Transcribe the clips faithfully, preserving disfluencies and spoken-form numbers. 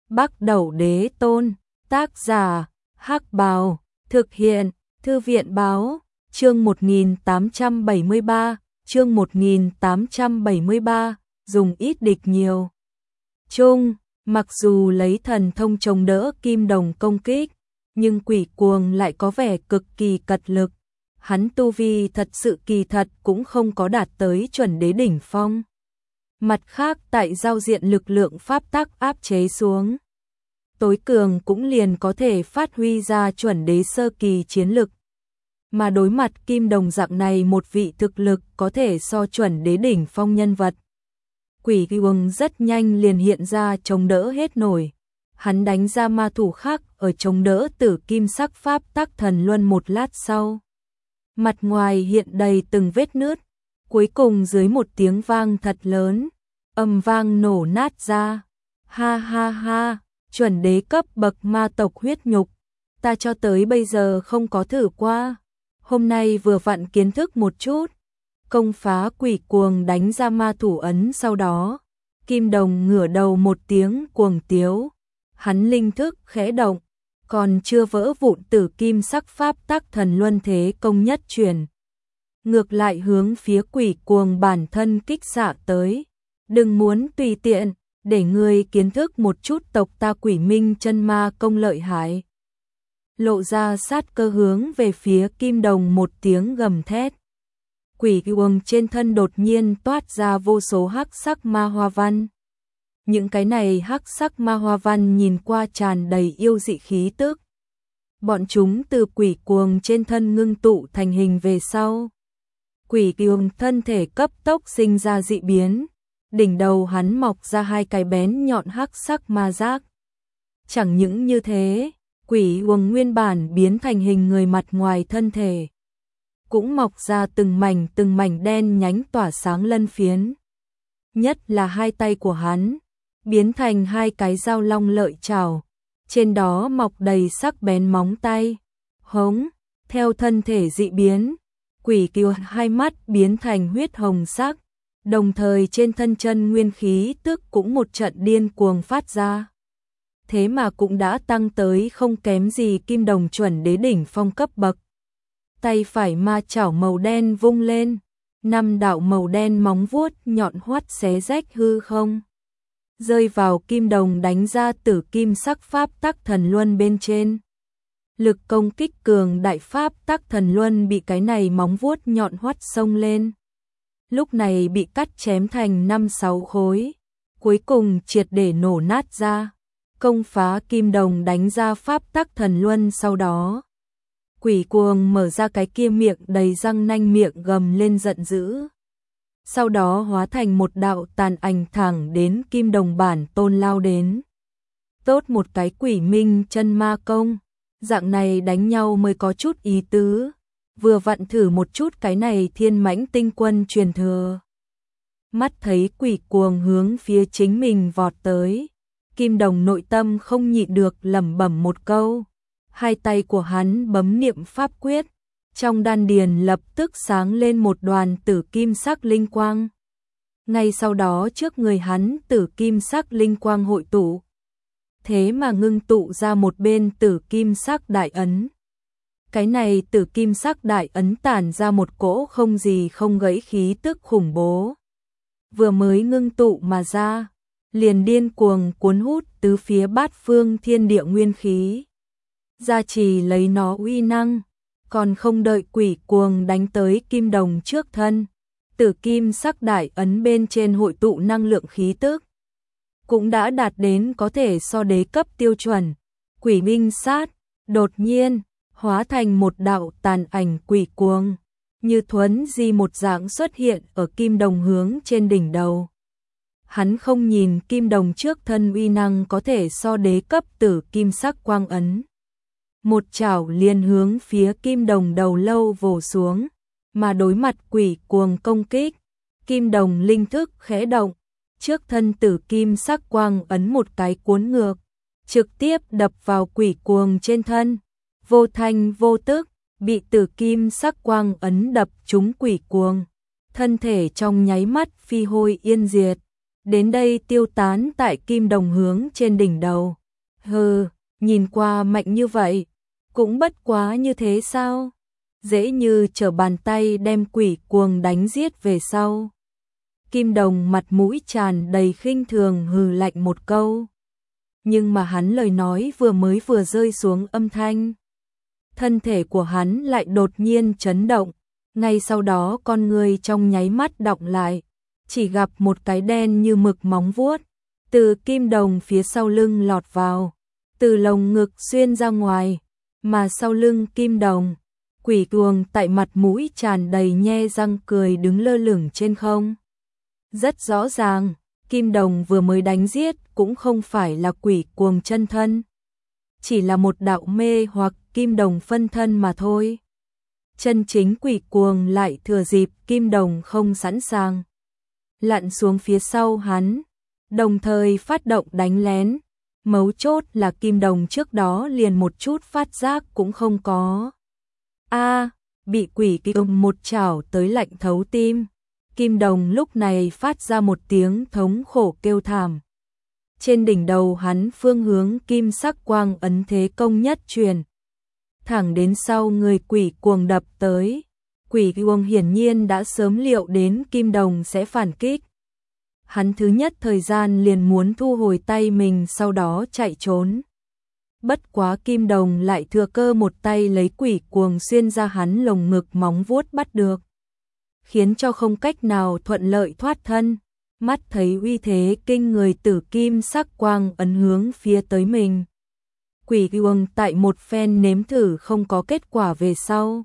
Bắc Đẩu Đế Tôn, tác giả, Hắc Bào, thực hiện, Thư viện Báo, chương một nghìn tám trăm bảy mươi ba, chương một nghìn tám trăm bảy mươi ba, dùng ít địch nhiều. Chung, mặc dù lấy thần thông chống đỡ Kim Đồng công kích, nhưng Quỷ Cuồng lại có vẻ cực kỳ cật lực. Hắn tu vi thật sự kỳ thật cũng không có đạt tới chuẩn đế đỉnh phong. Mặt khác tại giao diện lực lượng pháp tắc áp chế xuống, tối cường cũng liền có thể phát huy ra chuẩn đế sơ kỳ chiến lực. Mà đối mặt Kim Đồng dạng này một vị thực lực có thể so chuẩn đế đỉnh phong nhân vật, Quỷ Cuồng rất nhanh liền hiện ra chống đỡ hết nổi. Hắn đánh ra ma thủ khác ở chống đỡ tử kim sắc pháp tắc thần luân một lát sau. Mặt ngoài hiện đầy từng vết nứt, cuối cùng dưới một tiếng vang thật lớn, âm vang nổ nát ra. Ha ha ha, chuẩn đế cấp bậc ma tộc huyết nhục, ta cho tới bây giờ không có thử qua. Hôm nay vừa vặn kiến thức một chút. Công phá Quỷ Cuồng đánh ra ma thủ ấn sau đó, Kim Đồng ngửa đầu một tiếng cuồng tiếu. Hắn linh thức khẽ động, còn chưa vỡ vụn tử kim sắc pháp tắc thần luân thế công nhất truyền. Ngược lại hướng phía Quỷ Cuồng bản thân kích xạ tới. Đừng muốn tùy tiện, để ngươi kiến thức một chút tộc ta Quỷ Minh chân ma công lợi hại. Lộ ra sát cơ hướng về phía Kim Đồng một tiếng gầm thét. Quỷ Cuồng trên thân đột nhiên toát ra vô số hắc sắc ma hoa văn. Những cái này hắc sắc ma hoa văn nhìn qua tràn đầy yêu dị khí tức. Bọn chúng từ Quỷ Cuồng trên thân ngưng tụ thành hình về sau. Quỷ Cuồng thân thể cấp tốc sinh ra dị biến. Đỉnh đầu hắn mọc ra hai cái bén nhọn hắc sắc ma giác. Chẳng những như thế, Quỷ Cuồng nguyên bản biến thành hình người mặt ngoài thân thể cũng mọc ra từng mảnh từng mảnh đen nhánh tỏa sáng lân phiến. Nhất là hai tay của hắn biến thành hai cái dao long lợi chảo, trên đó mọc đầy sắc bén móng tay. Hống, theo thân thể dị biến, Quỷ Cuồng hai mắt biến thành huyết hồng sắc, đồng thời trên thân chân nguyên khí tức cũng một trận điên cuồng phát ra. Thế mà cũng đã tăng tới không kém gì Kim Đồng chuẩn đế đỉnh phong cấp bậc. Tay phải ma chảo màu đen vung lên, năm đạo màu đen móng vuốt nhọn hoắt xé rách hư không, rơi vào Kim Đồng đánh ra tử kim sắc pháp tắc thần luân bên trên. Lực công kích cường đại pháp tắc thần luân bị cái này móng vuốt nhọn hoắt xông lên. Lúc này bị cắt chém thành năm sáu khối, cuối cùng triệt để nổ nát ra. Công phá Kim Đồng đánh ra pháp tắc thần luân sau đó, Quỷ Cuồng mở ra cái kia miệng đầy răng nanh miệng gầm lên giận dữ. Sau đó hóa thành một đạo tàn ảnh thẳng đến Kim Đồng bản tôn lao đến. Tốt một cái Quỷ Minh chân ma công, dạng này đánh nhau mới có chút ý tứ. Vừa vặn thử một chút cái này thiên mãnh tinh quân truyền thừa. Mắt thấy Quỷ Cuồng hướng phía chính mình vọt tới, Kim Đồng nội tâm không nhịn được lẩm bẩm một câu. Hai tay của hắn bấm niệm pháp quyết, trong đan điền lập tức sáng lên một đoàn tử kim sắc linh quang. Ngay sau đó trước người hắn tử kim sắc linh quang hội tụ, thế mà ngưng tụ ra một bên tử kim sắc đại ấn. Cái này tử kim sắc đại ấn tản ra một cỗ không gì không gãy khí tức khủng bố. Vừa mới ngưng tụ mà ra, liền điên cuồng cuốn hút tứ phía bát phương thiên địa nguyên khí, gia trì lấy nó uy năng. Còn không đợi Quỷ Cuồng đánh tới Kim Đồng trước thân, tử kim sắc đại ấn bên trên hội tụ năng lượng khí tức cũng đã đạt đến có thể so đế cấp tiêu chuẩn. Quỷ Minh sát, đột nhiên hóa thành một đạo tàn ảnh Quỷ Cuồng, như thuấn di một dạng xuất hiện ở Kim Đồng hướng trên đỉnh đầu. Hắn không nhìn Kim Đồng trước thân uy năng có thể so đế cấp tử kim sắc quang ấn, một chảo liền hướng phía Kim Đồng đầu lâu vồ xuống. Mà đối mặt Quỷ Cuồng công kích, Kim Đồng linh thức khẽ động, trước thân tử kim sắc quang ấn một cái cuốn ngược, trực tiếp đập vào Quỷ Cuồng trên thân. Vô thanh vô tức, bị tử kim sắc quang ấn đập trúng Quỷ Cuồng, thân thể trong nháy mắt phi hôi yên diệt, đến đây tiêu tán tại Kim Đồng hướng trên đỉnh đầu. Hừ, nhìn qua mạnh như vậy, cũng bất quá như thế sao? Dễ như trở bàn tay đem quỷ cuồng đánh giết về sau. Kim Đồng mặt mũi tràn đầy khinh thường hừ lạnh một câu. Nhưng mà hắn lời nói vừa mới vừa rơi xuống âm thanh, thân thể của hắn lại đột nhiên chấn động, ngay sau đó con người trong nháy mắt đọng lại, chỉ gặp một cái đen như mực móng vuốt từ Kim Đồng phía sau lưng lọt vào, từ lồng ngực xuyên ra ngoài, mà sau lưng Kim Đồng, quỷ cuồng tại mặt mũi tràn đầy nhe răng cười đứng lơ lửng trên không. Rất rõ ràng, Kim Đồng vừa mới đánh giết cũng không phải là quỷ cuồng chân thân, chỉ là một đạo mê hoặc Kim Đồng phân thân mà thôi. Chân chính quỷ cuồng lại thừa dịp Kim Đồng không sẵn sàng, lặn xuống phía sau hắn, đồng thời phát động đánh lén. Mấu chốt là Kim Đồng trước đó liền một chút phát giác cũng không có. A, bị quỷ cuồng một chảo tới lạnh thấu tim. Kim Đồng lúc này phát ra một tiếng thống khổ kêu thảm. Trên đỉnh đầu hắn phương hướng kim sắc quang ấn thế công nhất truyền, thẳng đến sau người quỷ cuồng đập tới. Quỷ cuồng hiển nhiên đã sớm liệu đến Kim Đồng sẽ phản kích. Hắn thứ nhất thời gian liền muốn thu hồi tay mình, sau đó chạy trốn. Bất quá Kim Đồng lại thừa cơ một tay lấy quỷ cuồng xuyên ra hắn lồng ngực móng vuốt bắt được, khiến cho không cách nào thuận lợi thoát thân. Mắt thấy uy thế kinh người tử kim sắc quang ấn hướng phía tới mình, quỷ cuồng tại một phen nếm thử không có kết quả về sau,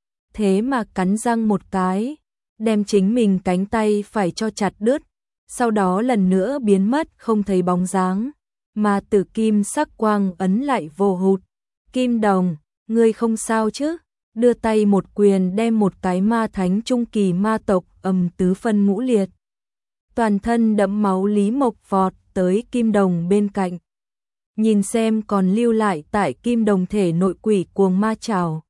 thế mà cắn răng một cái, đem chính mình cánh tay phải cho chặt đứt, sau đó lần nữa biến mất không thấy bóng dáng, mà tử kim sắc quang ấn lại vô hụt. Kim Đồng, ngươi không sao chứ? Đưa tay một quyền đem một cái ma thánh trung kỳ ma tộc ầm tứ phân ngũ liệt. Toàn thân đẫm máu Lý Mộc vọt tới Kim Đồng bên cạnh, nhìn xem còn lưu lại tại Kim Đồng thể nội quỷ cuồng ma chảo.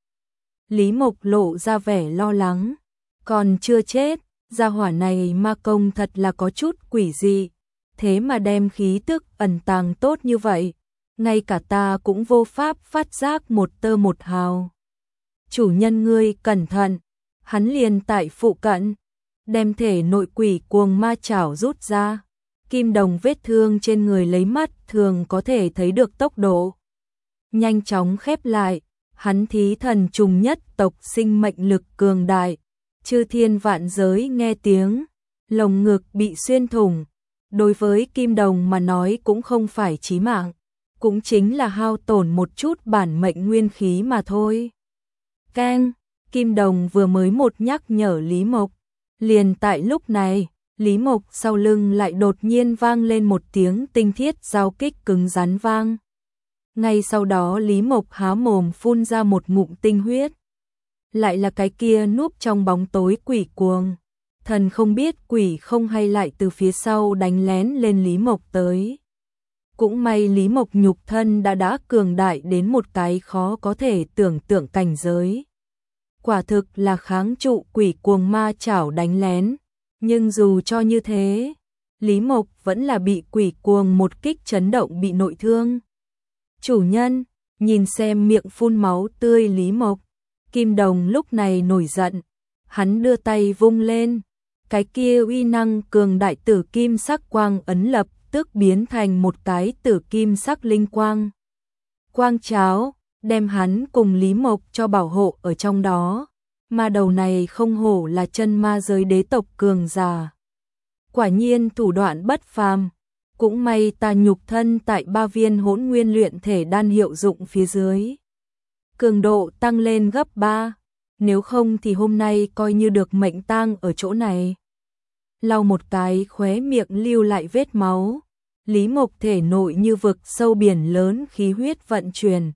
Lý Mộc lộ ra vẻ lo lắng, còn chưa chết, gia hỏa này ma công thật là có chút quỷ dị, thế mà đem khí tức ẩn tàng tốt như vậy, ngay cả ta cũng vô pháp phát giác một tơ một hào. Chủ nhân ngươi cẩn thận, hắn liền tại phụ cận, đem thể nội quỷ cuồng ma chảo rút ra. Kim Đồng vết thương trên người lấy mắt thường có thể thấy được tốc độ nhanh chóng khép lại, hắn thí thần trùng nhất tộc sinh mệnh lực cường đại, chư thiên vạn giới nghe tiếng, lồng ngực bị xuyên thủng, đối với Kim Đồng mà nói cũng không phải chí mạng, cũng chính là hao tổn một chút bản mệnh nguyên khí mà thôi. Keng, Kim Đồng vừa mới một nhắc nhở Lý Mộc, liền tại lúc này, Lý Mộc sau lưng lại đột nhiên vang lên một tiếng tinh thiết giao kích cứng rắn vang. Ngay sau đó Lý Mộc há mồm phun ra một ngụm tinh huyết. Lại là cái kia núp trong bóng tối quỷ cuồng. Thần không biết quỷ không hay lại từ phía sau đánh lén lên Lý Mộc tới. Cũng may Lý Mộc nhục thân đã đã cường đại đến một cái khó có thể tưởng tượng cảnh giới. Quả thực là kháng trụ quỷ cuồng ma chảo đánh lén. Nhưng dù cho như thế, Lý Mộc vẫn là bị quỷ cuồng một kích chấn động bị nội thương. Chủ nhân, nhìn xem miệng phun máu tươi Lý Mộc, Kim Đồng lúc này nổi giận, hắn đưa tay vung lên, cái kia uy năng cường đại tử kim sắc quang ấn lập tức biến thành một cái tử kim sắc linh quang. Quang cháo, đem hắn cùng Lý Mộc cho bảo hộ ở trong đó. Mà đầu này không hổ là chân ma giới đế tộc cường giả. Quả nhiên thủ đoạn bất phàm, cũng may ta nhục thân tại ba viên hỗn nguyên luyện thể đan hiệu dụng phía dưới. Cường độ tăng lên gấp ba, nếu không thì hôm nay coi như được mệnh tang ở chỗ này. Lau một cái khóe miệng lưu lại vết máu, Lý Mộc thể nội như vực sâu biển lớn khí huyết vận chuyển,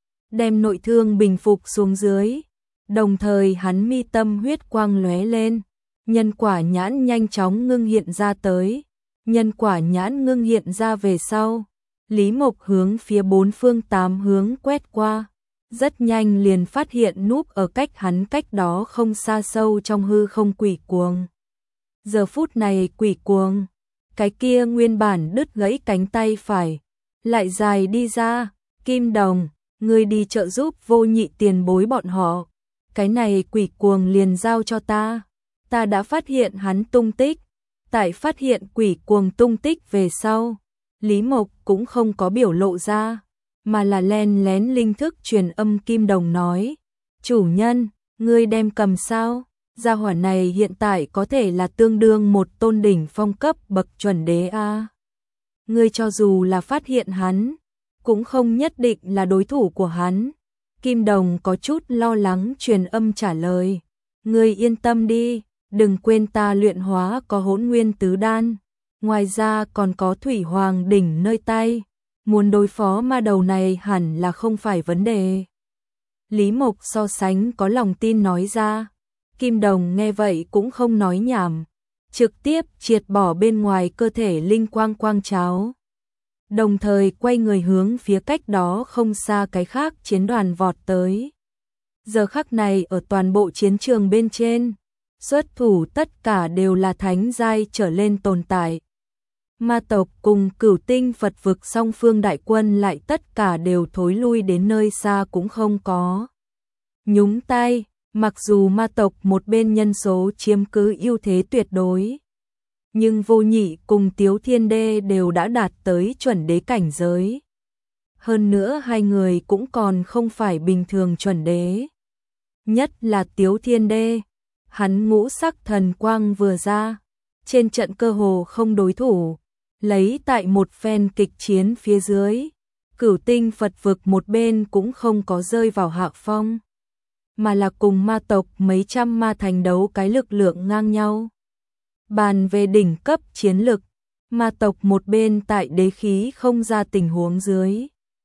đem nội thương bình phục xuống dưới. Đồng thời hắn mi tâm huyết quang lóe lên, nhân quả nhãn nhanh chóng ngưng hiện ra tới. Nhân quả nhãn ngưng hiện ra về sau, Lý Mộc hướng phía bốn phương tám hướng quét qua, rất nhanh liền phát hiện núp ở cách hắn cách đó không xa sâu trong hư không quỷ cuồng. Giờ phút này quỷ cuồng, cái kia nguyên bản đứt gãy cánh tay phải, lại dài đi ra, Kim Đồng, ngươi đi trợ giúp Vô Nhị tiền bối bọn họ, cái này quỷ cuồng liền giao cho ta, ta đã phát hiện hắn tung tích, tại phát hiện quỷ cuồng tung tích về sau, Lý Mộc cũng không có biểu lộ ra, mà là len lén linh thức truyền âm Kim Đồng nói, chủ nhân, ngươi đem cầm sao, gia hỏa này hiện tại có thể là tương đương một tôn đỉnh phong cấp bậc chuẩn đế a. Ngươi cho dù là phát hiện hắn, cũng không nhất định là đối thủ của hắn. Kim Đồng có chút lo lắng truyền âm trả lời, ngươi yên tâm đi, đừng quên ta luyện hóa có hỗn nguyên tứ đan, ngoài ra còn có thủy hoàng đỉnh nơi tay, muốn đối phó ma đầu này hẳn là không phải vấn đề. Lý Mộc so sánh có lòng tin nói ra, Kim Đồng nghe vậy cũng không nói nhảm, trực tiếp triệt bỏ bên ngoài cơ thể linh quang quang cháo. Đồng thời quay người hướng phía cách đó không xa cái khác chiến đoàn vọt tới. Giờ khắc này ở toàn bộ chiến trường bên trên, xuất thủ tất cả đều là thánh giai trở lên tồn tại. Ma tộc cùng Cửu Tinh Phật vực song phương đại quân lại tất cả đều thối lui đến nơi xa cũng không có nhúng tay, mặc dù ma tộc một bên nhân số chiếm cứ ưu thế tuyệt đối. Nhưng Vô Nhị cùng Tiếu Thiên Đê đều đã đạt tới chuẩn đế cảnh giới. Hơn nữa hai người cũng còn không phải bình thường chuẩn đế. Nhất là Tiếu Thiên Đê, hắn ngũ sắc thần quang vừa ra, trên trận cơ hồ không đối thủ, lấy tại một phen kịch chiến phía dưới, Cửu Tinh Phật vực một bên cũng không có rơi vào hạ phong, mà là cùng ma tộc mấy trăm ma thành đấu cái lực lượng ngang nhau. Bàn về đỉnh cấp chiến lực, ma tộc một bên tại đế khí không ra tình huống dưới.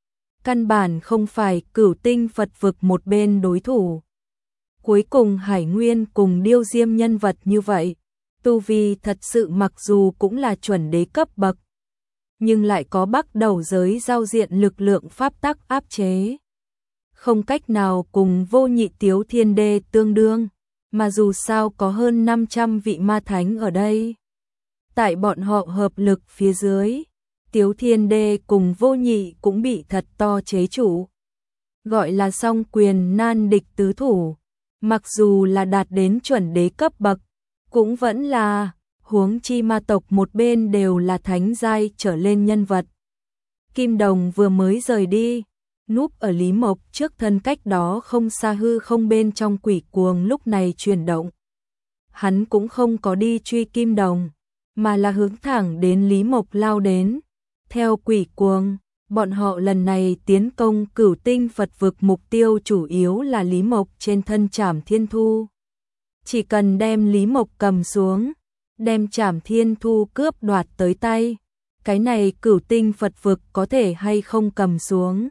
Căn bản không phải Cửu Tinh Phật vực một bên đối thủ. Cuối cùng Hải Nguyên cùng Điêu Diêm nhân vật như vậy, tu vi thật sự mặc dù cũng là chuẩn đế cấp bậc, nhưng lại có bắt đầu giới giao diện lực lượng pháp tắc áp chế. Không cách nào cùng Vô Nhị Tiếu Thiên Đê tương đương, mà dù sao có hơn năm trăm vị ma thánh ở đây. Tại bọn họ hợp lực phía dưới, Tiếu Thiên Đê cùng Vô Nhị cũng bị thật to chế chủ. Gọi là song quyền nan địch tứ thủ, mặc dù là đạt đến chuẩn đế cấp bậc, cũng vẫn là, huống chi ma tộc một bên đều là thánh giai trở lên nhân vật. Kim Đồng vừa mới rời đi, núp ở Lý Mộc trước thân cách đó không xa hư không bên trong quỷ cuồng lúc này chuyển động. Hắn cũng không có đi truy Kim Đồng, mà là hướng thẳng đến Lý Mộc lao đến. Theo quỷ cuồng, bọn họ lần này tiến công Cửu Tinh Phật vực mục tiêu chủ yếu là Lý Mộc trên thân Trảm Thiên Thu. Chỉ cần đem Lý Mộc cầm xuống, đem Trảm Thiên Thu cướp đoạt tới tay, cái này Cửu Tinh Phật vực có thể hay không cầm xuống.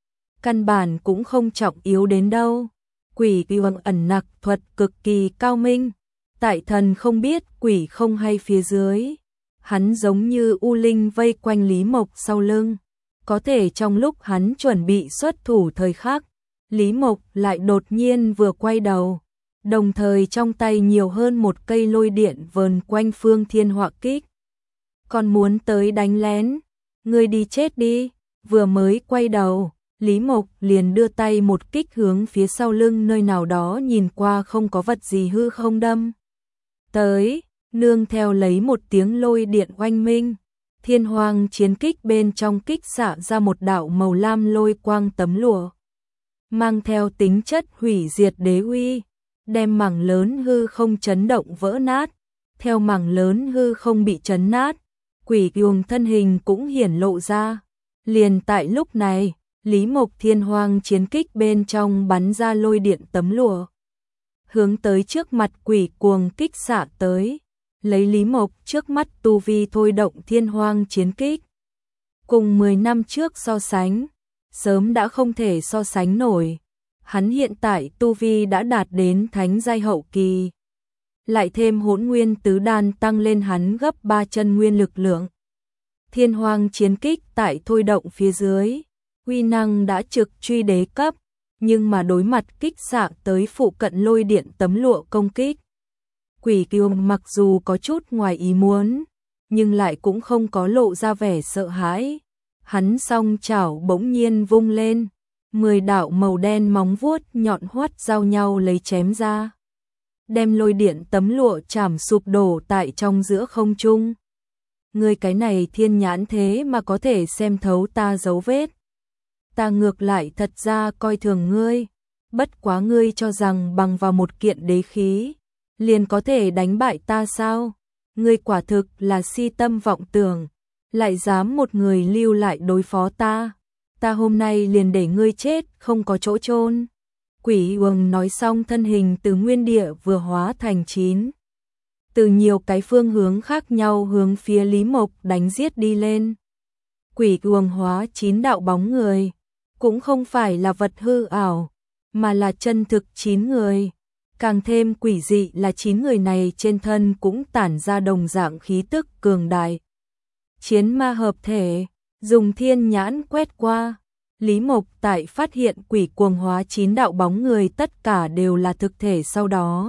Căn bản cũng không trọng yếu đến đâu. Quỷ Vương ẩn nặc thuật cực kỳ cao minh, tại thần không biết quỷ không hay phía dưới, hắn giống như u linh vây quanh Lý Mộc sau lưng, có thể trong lúc hắn chuẩn bị xuất thủ thời khắc, Lý Mộc lại đột nhiên vừa quay đầu, đồng thời trong tay nhiều hơn một cây lôi điện vờn quanh Phương Thiên Họa Kích. Còn muốn tới đánh lén, ngươi đi chết đi. Vừa mới quay đầu, Lý Mộc liền đưa tay một kích hướng phía sau lưng nơi nào đó nhìn qua không có vật gì hư không đâm tới, nương theo lấy một tiếng lôi điện oanh minh, Thiên Hoang chiến kích bên trong kích xạ ra một đạo màu lam lôi quang tấm lụa, mang theo tính chất hủy diệt đế uy, đem mảng lớn hư không chấn động vỡ nát. Theo mảng lớn hư không bị chấn nát, quỷ Vương thân hình cũng hiển lộ ra. Liền tại lúc này, Lý Mộc Thiên Hoang chiến kích bên trong bắn ra lôi điện tấm lụa, hướng tới trước mặt quỷ cuồng kích xạ tới, lấy Lý Mộc trước mắt tu vi thôi động Thiên Hoang chiến kích. Cùng mười năm trước so sánh, sớm đã không thể so sánh nổi. Hắn hiện tại tu vi đã đạt đến thánh giai hậu kỳ, lại thêm hỗn nguyên tứ đan tăng lên hắn gấp ba chân nguyên lực lượng. Thiên Hoang chiến kích tại thôi động phía dưới, uy năng đã trực truy đế cấp, nhưng mà đối mặt kích xạ tới phụ cận lôi điện tấm lụa công kích, quỷ Vương mặc dù có chút ngoài ý muốn, nhưng lại cũng không có lộ ra vẻ sợ hãi, Hắn song chảo bỗng nhiên vung lên, mười đạo màu đen móng vuốt nhọn hoắt giao nhau lấy chém ra, đem lôi điện tấm lụa chảm sụp đổ tại trong giữa không trung. Ngươi cái này thiên nhãn thế mà có thể xem thấu ta dấu vết. Ta ngược lại thật ra coi thường ngươi, bất quá ngươi cho rằng bằng vào một kiện đế khí, liền có thể đánh bại ta sao? Ngươi quả thực là si tâm vọng tưởng, lại dám một người lưu lại đối phó ta. Ta hôm nay liền để ngươi chết không có chỗ chôn. Quỷ Uồng nói xong thân hình từ nguyên địa vừa hóa thành chín. Từ nhiều cái phương hướng khác nhau hướng phía Lý Mộc đánh giết đi lên. Quỷ Uồng hóa chín đạo bóng người, cũng không phải là vật hư ảo, mà là chân thực chín người. Càng thêm quỷ dị là chín người này trên thân cũng tản ra đồng dạng khí tức cường đại. Chiến ma hợp thể, dùng thiên nhãn quét qua, Lý Mộc tại phát hiện quỷ cuồng hóa chín đạo bóng người tất cả đều là thực thể sau đó.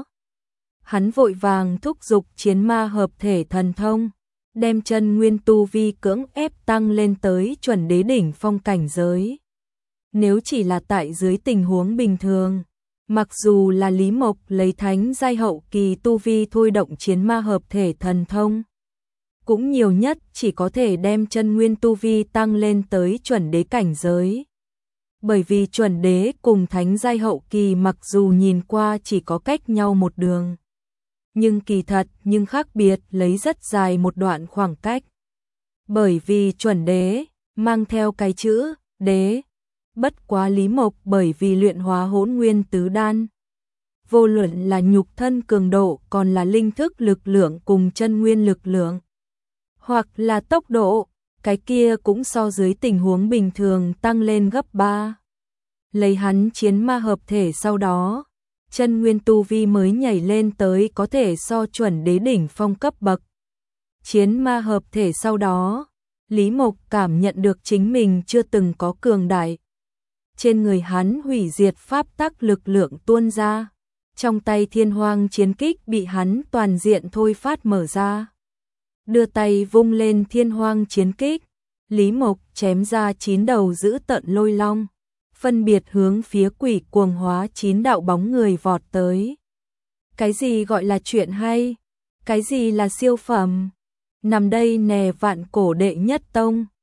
Hắn vội vàng thúc giục chiến ma hợp thể thần thông, đem chân nguyên tu vi cưỡng ép tăng lên tới chuẩn đế đỉnh phong cảnh giới. Nếu chỉ là tại dưới tình huống bình thường, mặc dù là Lý Mộc lấy thánh giai hậu kỳ tu vi thôi động chiến ma hợp thể thần thông, cũng nhiều nhất chỉ có thể đem chân nguyên tu vi tăng lên tới chuẩn đế cảnh giới. Bởi vì chuẩn đế cùng thánh giai hậu kỳ mặc dù nhìn qua chỉ có cách nhau một đường, nhưng kỳ thật nhưng khác biệt lấy rất dài một đoạn khoảng cách. Bởi vì chuẩn đế mang theo cái chữ đế, bất quá Lý Mộc bởi vì luyện hóa hỗn nguyên tứ đan, vô luận là nhục thân cường độ còn là linh thức lực lượng cùng chân nguyên lực lượng, hoặc là tốc độ, cái kia cũng so dưới tình huống bình thường tăng lên gấp ba. Lấy hắn chiến ma hợp thể sau đó, chân nguyên tu vi mới nhảy lên tới có thể so chuẩn đế đỉnh phong cấp bậc. Chiến ma hợp thể sau đó, Lý Mộc cảm nhận được chính mình chưa từng có cường đại. Trên người hắn hủy diệt pháp tắc lực lượng tuôn ra, trong tay thiên hoang chiến kích bị hắn toàn diện thôi phát mở ra. Đưa tay vung lên thiên hoang chiến kích, Lý Mộc chém ra chín đầu dữ tợn lôi long, phân biệt hướng phía quỷ cuồng hóa chín đạo bóng người vọt tới. Cái gì gọi là chuyện hay? Cái gì là siêu phẩm? Nằm đây nè vạn cổ đệ nhất tông.